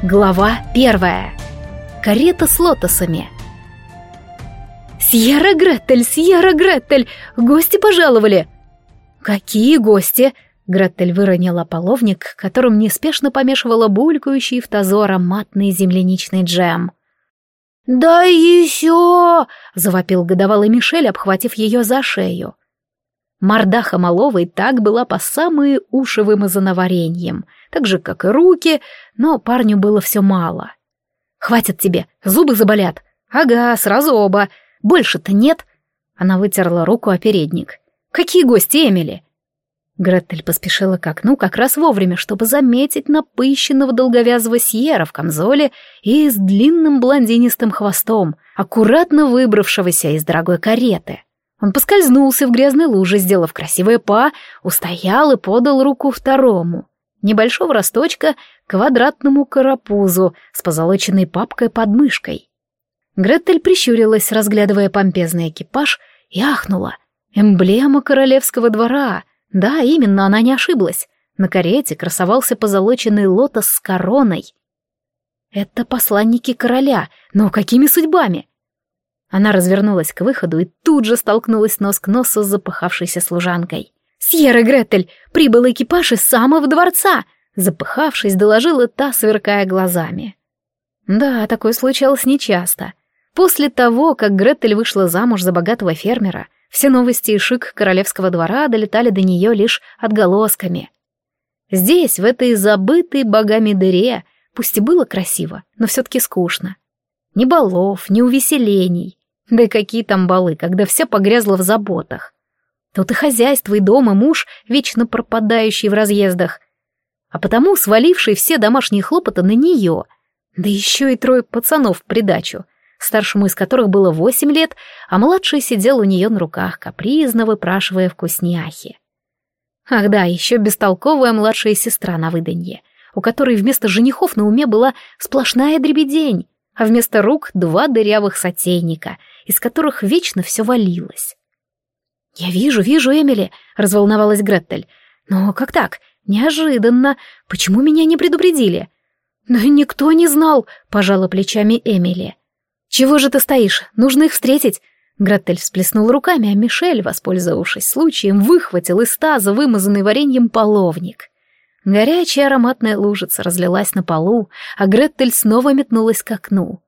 Глава 1. Карета с лотосами. «Сьерра Гретель! Гости пожаловали!» «Какие гости?» Гретель выронила половник, которым неспешно помешивала булькающий в тазу ароматный земляничный джем. «Да еще!» — завопил годовалый Мишель, обхватив ее за шею. Мордаха маловой так была по самые уши вымазана вареньем, так же, как и руки, но парню было все мало. «Хватит тебе, зубы заболят». «Ага, сразу оба. Больше-то нет». Она вытерла руку о передник. «Какие гости, Эмили?» Гретель поспешила к окну как раз вовремя, чтобы заметить напыщенного долговязого Сьерра в камзоле и с длинным блондинистым хвостом, аккуратно выбравшегося из дорогой кареты. Он поскользнулся в грязной луже, сделав красивое па, устоял и подал руку второму, небольшого росточка, квадратному карапузу с позолоченной папкой под мышкой. Гретель прищурилась, разглядывая помпезный экипаж, и ахнула. Эмблема королевского двора. Да, именно, она не ошиблась. На карете красовался позолоченный лотос с короной. Это посланники короля, но какими судьбами? Она развернулась к выходу и тут же столкнулась нос к носу с запыхавшейся служанкой. «Сьерра Гретель, прибыл экипаж из самого дворца!» Запыхавшись, доложила та, сверкая глазами. Да, такое случалось нечасто. После того, как Гретель вышла замуж за богатого фермера, все новости и шик королевского двора долетали до нее лишь отголосками. Здесь, в этой забытой богами дыре, пусть и было красиво, но все-таки скучно. Ни балов, ни увеселений. Да и какие там балы, когда все погрязло в заботах. Тут и хозяйство, и дом, и муж, вечно пропадающий в разъездах. А потому сваливший все домашние хлопоты на нее. Да еще и 3 пацанов в придачу, старшему из которых было 8 лет, а младший сидел у нее на руках, капризно выпрашивая вкусняхи. Ах да, еще бестолковая младшая сестра на выданье, у которой вместо женихов на уме была сплошная дребедень, а вместо рук 2 дырявых сотейника, из которых вечно все валилось. «Я вижу, Эмили», — разволновалась Гретель. «Но как так? Неожиданно. Почему меня не предупредили?» «Да никто не знал», — пожала плечами Эмили. «Чего же ты стоишь? Нужно их встретить». Гретель всплеснула руками, а Мишель, воспользовавшись случаем, выхватил из таза вымазанный вареньем половник. Горячая ароматная лужица разлилась на полу, а Гретель снова метнулась к окну.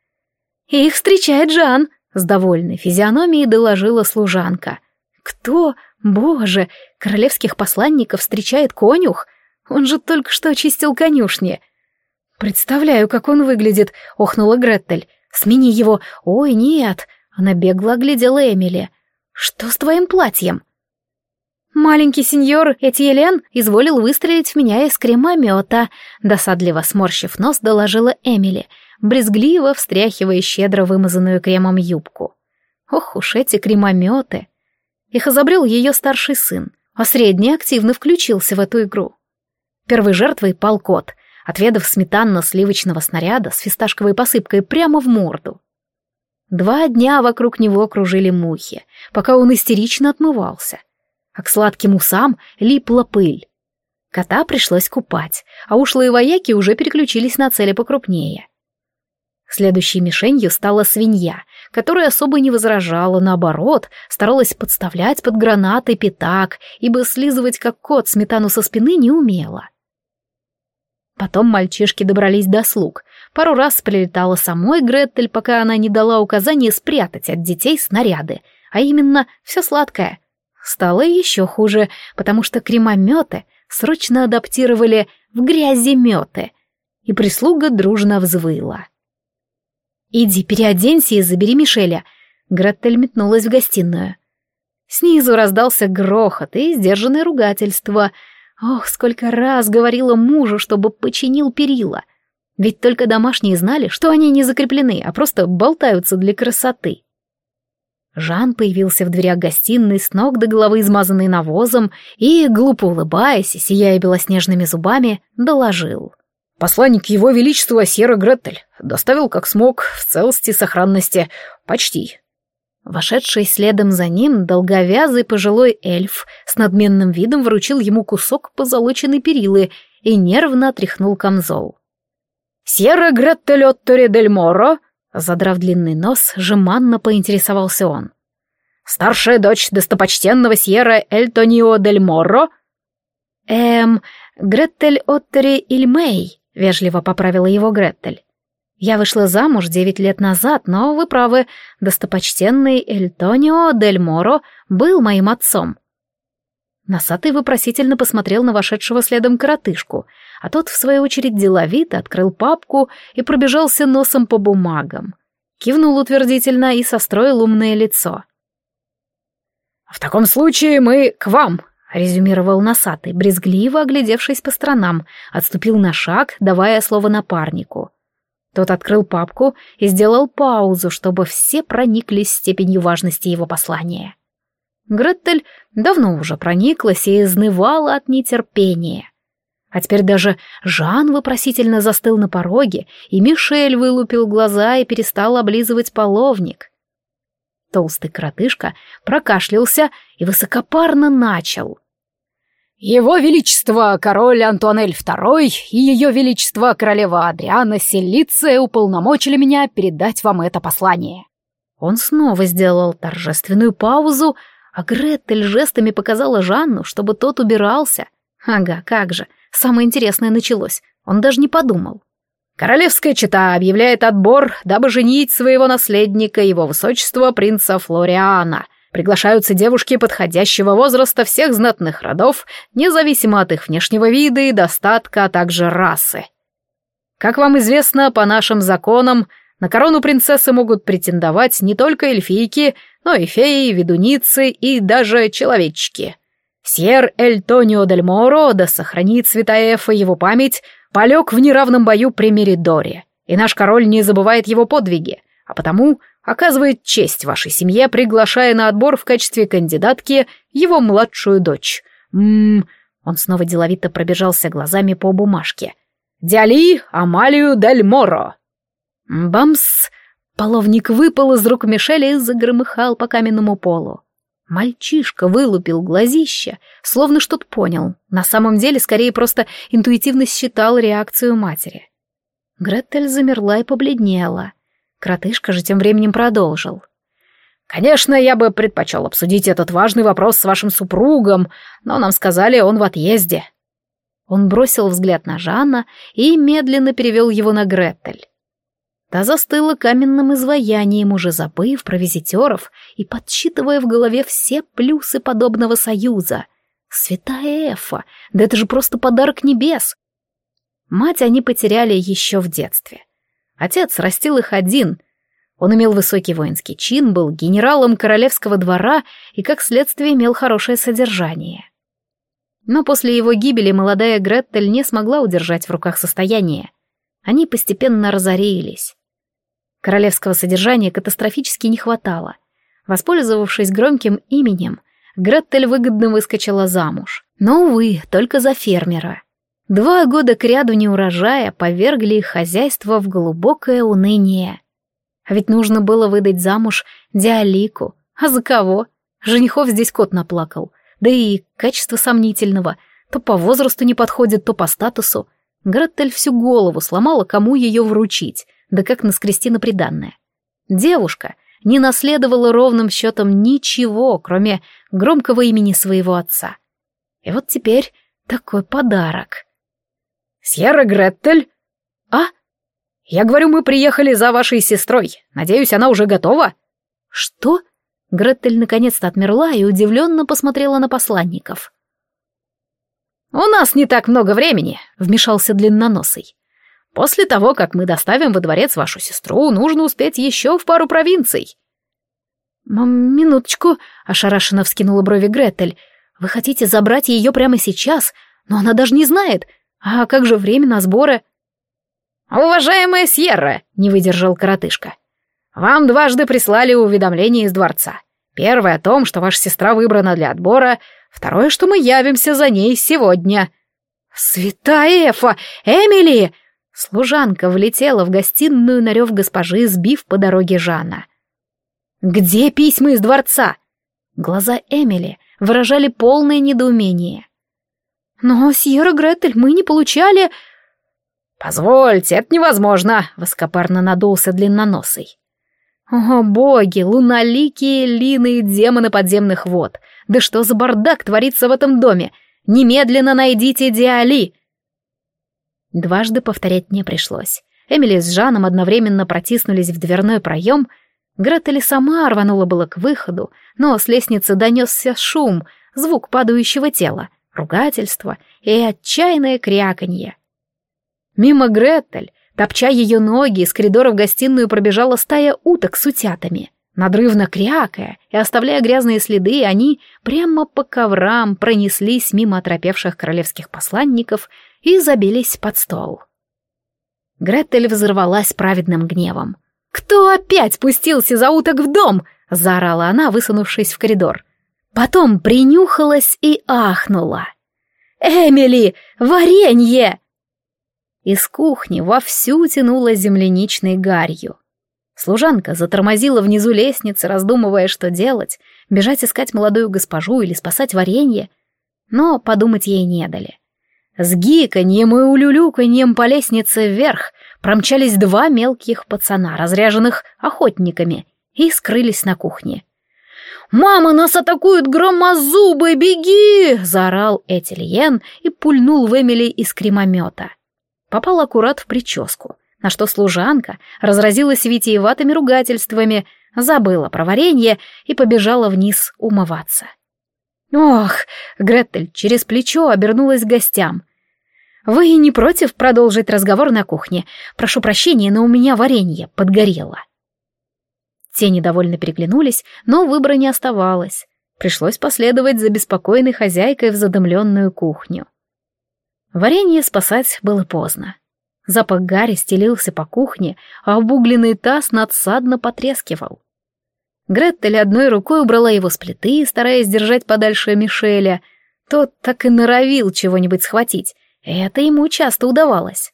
«Их встречает Жан», — с довольной физиономией доложила служанка. «Кто? Боже, королевских посланников встречает конюх? Он же только что очистил конюшни». «Представляю, как он выглядит», — охнула Гретель. «Смени его». «Ой, нет», — она бегло оглядела Эмили. «Что с твоим платьем?» «Маленький сеньор Этьелен изволил выстрелить в меня из кремомета», — досадливо сморщив нос, доложила Эмили, брезгливо встряхивая щедро вымазанную кремом юбку. Ох уж эти кремометы! Их изобрел ее старший сын, а средний активно включился в эту игру. Первой жертвой пал кот, отведав сметанно-сливочного снаряда с фисташковой посыпкой прямо в морду. 2 дня вокруг него кружили мухи, пока он истерично отмывался, а к сладким усам липла пыль. Кота пришлось купать, а ушлые вояки уже переключились на цели покрупнее. Следующей мишенью стала свинья, которая особо не возражала, наоборот, старалась подставлять под гранаты пятак, ибо слизывать как кот сметану со спины не умела. Потом мальчишки добрались до слуг. Пару раз прилетала самой Гретель, пока она не дала указания спрятать от детей снаряды, а именно все сладкое. Стало еще хуже, потому что кремометы срочно адаптировали в гряземеты, и прислуга дружно взвыла. «Иди, переоденься и забери Мишеля», — Гретель метнулась в гостиную. Снизу раздался грохот и сдержанное ругательство. Ох, сколько раз говорила мужу, чтобы починил перила. Ведь только домашние знали, что они не закреплены, а просто болтаются для красоты. Жан появился в дверях гостиной с ног до головы измазанный навозом и, глупо улыбаясь и сияя белоснежными зубами, доложил. «Посланник его величества Сьерра Гретель доставил как смог, в целости и сохранности, почти». Вошедший следом за ним долговязый пожилой эльф с надменным видом вручил ему кусок позолоченной перилы и нервно отряхнул камзол. «Сьерра Греттель Оттори дель Моро?» Задрав длинный нос, жеманно поинтересовался он. «Старшая дочь достопочтенного Сьерра Эльтонио дель Моро?» Греттель Оттори Ильмей», — вежливо поправила его Греттель. «Я вышла замуж 9 лет назад, но вы правы, достопочтенный Эльтонио дель Моро был моим отцом». Носатый вопросительно посмотрел на вошедшего следом коротышку, а тот, в свою очередь, деловито открыл папку и пробежался носом по бумагам. Кивнул утвердительно и состроил умное лицо. «В таком случае мы к вам», — резюмировал носатый, брезгливо оглядевшись по сторонам, отступил на шаг, давая слово напарнику. Тот открыл папку и сделал паузу, чтобы все прониклись степенью важности его послания. Греттель давно уже прониклась и изнывала от нетерпения. А теперь даже Жан вопросительно застыл на пороге, и Мишель вылупил глаза и перестал облизывать половник. Толстый коротышка прокашлялся и высокопарно начал. «Его Величество король Антуанель II и Ее Величество королева Адриана Селлиция уполномочили меня передать вам это послание». Он снова сделал торжественную паузу, а Греттель жестами показала Жанну, чтобы тот убирался. Ага, как же, самое интересное началось, он даже не подумал. «Королевская чета объявляет отбор, дабы женить своего наследника, его высочества принца Флориана. Приглашаются девушки подходящего возраста всех знатных родов, независимо от их внешнего вида и достатка, а также расы. Как вам известно, по нашим законам, на корону принцессы могут претендовать не только эльфийки, но и феи, ведуницы и даже человечки. Сьер Эльтонио дель Моро, да сохранит святая Эфа его память, полег в неравном бою при Меридоре, и наш король не забывает его подвиги, а потому оказывает честь вашей семье, приглашая на отбор в качестве кандидатки его младшую дочь. Он снова деловито пробежался глазами по бумажке. Диали Амалию дель Моро. Бамс! Половник выпал из рук Мишеля и загромыхал по каменному полу. Мальчишка вылупил глазища, словно что-то понял. На самом деле, скорее, просто интуитивно считал реакцию матери. Греттель замерла и побледнела. Кротышка же тем временем продолжил. «Конечно, я бы предпочел обсудить этот важный вопрос с вашим супругом, но нам сказали, он в отъезде». Он бросил взгляд на Жанна и медленно перевел его на Греттель. Та застыла каменным изваянием, уже забыв про визитеров и подсчитывая в голове все плюсы подобного союза. Святая Эфа, да это же просто подарок небес. Мать они потеряли еще в детстве. Отец растил их один. Он имел высокий воинский чин, был генералом королевского двора и, как следствие, имел хорошее содержание. Но после его гибели молодая Греттель не смогла удержать в руках состояние. Они постепенно разорились. Королевского содержания катастрофически не хватало. Воспользовавшись громким именем, Греттель выгодно выскочила замуж. Но, увы, только за фермера. 2 года кряду неурожая повергли их хозяйство в глубокое уныние. А ведь нужно было выдать замуж Диалику. А за кого? Женихов здесь кот наплакал. Да и качество сомнительного. То по возрасту не подходит, то по статусу. Греттель всю голову сломала, кому ее вручить, да как наскрести на приданное. Девушка не наследовала ровным счетом ничего, кроме громкого имени своего отца. И вот теперь такой подарок. «Сьерра Греттель?» «А?» «Я говорю, мы приехали за вашей сестрой. Надеюсь, она уже готова?» «Что?» Греттель наконец-то отмерла и удивленно посмотрела на посланников. «У нас не так много времени», — вмешался длинноносый. «После того, как мы доставим во дворец вашу сестру, нужно успеть еще в пару провинций». «Минуточку», — ошарашенно вскинула брови Греттель. «Вы хотите забрать ее прямо сейчас? Но она даже не знает. А как же время на сборы?» «Уважаемая Сьерра», — не выдержал коротышка, — «вам дважды прислали уведомление из дворца. Первое о том, что ваша сестра выбрана для отбора, второе, что мы явимся за ней сегодня». «Святая Эфа! Эмили!» Служанка влетела в гостиную на рев госпожи, сбив по дороге Жана. «Где письма из дворца?» Глаза Эмили выражали полное недоумение. «Но, сьерра Греттель, мы не получали...» «Позвольте, это невозможно!» — высокопарно надулся длинноносый. «О, боги, луналикие лины и демоны подземных вод! Да что за бардак творится в этом доме? Немедленно найдите Диали!» Дважды повторять не пришлось. Эмили с Жаном одновременно протиснулись в дверной проем. Гретель сама рванула было к выходу, но с лестницы донесся шум, звук падающего тела, ругательство и отчаянное кряканье. Мимо Гретель, топча ее ноги, из коридора в гостиную пробежала стая уток с утятами. Надрывно крякая и оставляя грязные следы, они прямо по коврам пронеслись мимо оторопевших королевских посланников и забились под стол. Гретель взорвалась праведным гневом. «Кто опять спустился за уток в дом?» — заорала она, высунувшись в коридор. Потом принюхалась и ахнула. «Эмили, варенье!» Из кухни вовсю тянуло земляничной гарью. Служанка затормозила внизу лестницы, раздумывая, что делать, бежать искать молодую госпожу или спасать варенье. Но подумать ей не дали. С гиканьем и улюлюканьем по лестнице вверх промчались два мелких пацана, разряженных охотниками, и скрылись на кухне. «Мама, нас атакуют громозубы, беги!» — заорал Этельен и пульнул в Эмили из кремомета. Попал аккурат в прическу, на что служанка разразилась витиеватыми ругательствами, забыла про варенье и побежала вниз умываться. «Ох!» — Гретель через плечо обернулась к гостям. «Вы не против продолжить разговор на кухне? Прошу прощения, но у меня варенье подгорело». Те недовольно переглянулись, но выбора не оставалось. Пришлось последовать за беспокойной хозяйкой в задымленную кухню. Варенье спасать было поздно. Запах гари стелился по кухне, а обугленный таз надсадно потрескивал. Гретель одной рукой убрала его с плиты, стараясь держать подальше Мишеля. Тот так и норовил чего-нибудь схватить. Это ему часто удавалось.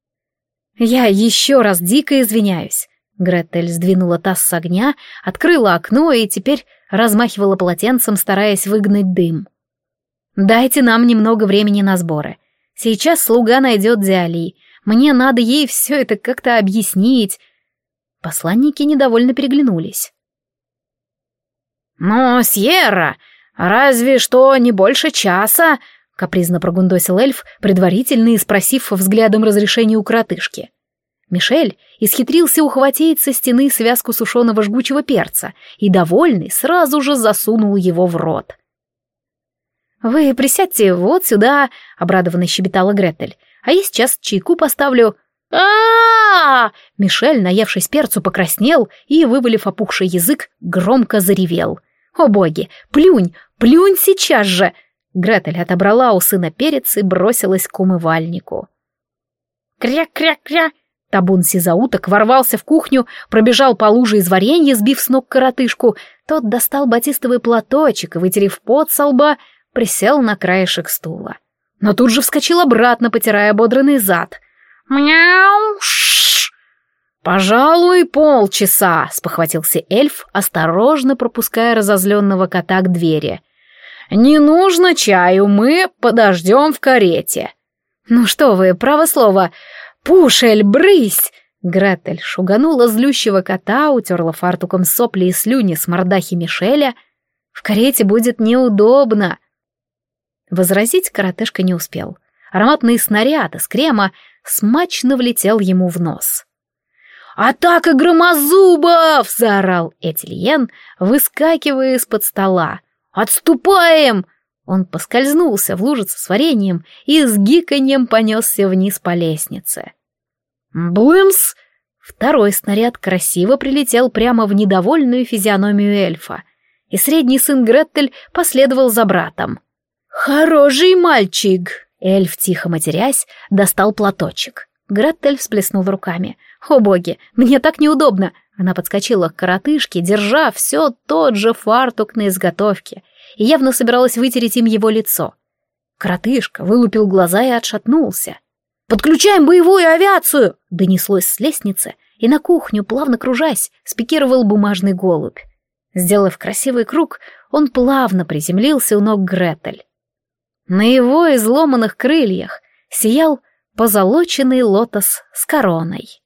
«Я еще раз дико извиняюсь». Гретель сдвинула таз с огня, открыла окно и теперь размахивала полотенцем, стараясь выгнать дым. «Дайте нам немного времени на сборы. Сейчас слуга найдет Диали. Мне надо ей все это как-то объяснить». Посланники недовольно переглянулись. «Но, Сьерра, разве что не больше часа», — капризно прогундосил эльф, предварительно спросив взглядом разрешения у коротышки. Мишель исхитрился ухватить со стены связку сушеного жгучего перца и, довольный, сразу же засунул его в рот. «Вы присядьте вот сюда», — обрадованно щебетала Гретель, «а я сейчас чайку поставлю». Мишель, наевшись перцу, покраснел и, вывалив опухший язык, громко заревел. «О боги, плюнь, плюнь сейчас же!» Гретель отобрала у сына перец и бросилась к умывальнику. «Кря-кря-кря!» Табун сизауток ворвался в кухню, пробежал по луже из варенья, сбив с ног коротышку. Тот достал батистовый платочек и, вытерев пот со лба, присел на краешек стула. Но тут же вскочил обратно, потирая ободранный зад. «Мяу! Ш-ш-ш!» «Пожалуй, полчаса», — спохватился эльф, осторожно пропуская разозленного кота к двери. «Не нужно чаю, мы подождем в карете». «Ну что вы, право слово, Пушель, брысь!» Гретель шуганула злющего кота, утерла фартуком сопли и слюни с мордахи Мишеля. «В карете будет неудобно». Возразить коротышка не успел. Ароматный снаряд из крема смачно влетел ему в нос. «Атака громозубов!» — заорал Этельен, выскакивая из-под стола. «Отступаем!» Он поскользнулся в лужице с вареньем и с гиканьем понесся вниз по лестнице. Блымс! Второй снаряд красиво прилетел прямо в недовольную физиономию эльфа, и средний сын Гретель последовал за братом. «Хороший мальчик!» Эльф, тихо матерясь, достал платочек. Гретель всплеснула руками. «О боги, мне так неудобно!» Она подскочила к коротышке, держа все тот же фартук на изготовке, и явно собиралась вытереть им его лицо. Коротышка вылупил глаза и отшатнулся. «Подключаем боевую авиацию!» — донеслось с лестницы, и на кухню, плавно кружась, спикировал бумажный голубь. Сделав красивый круг, он плавно приземлился у ног Гретель. На его изломанных крыльях сиял позолоченный лотос с короной.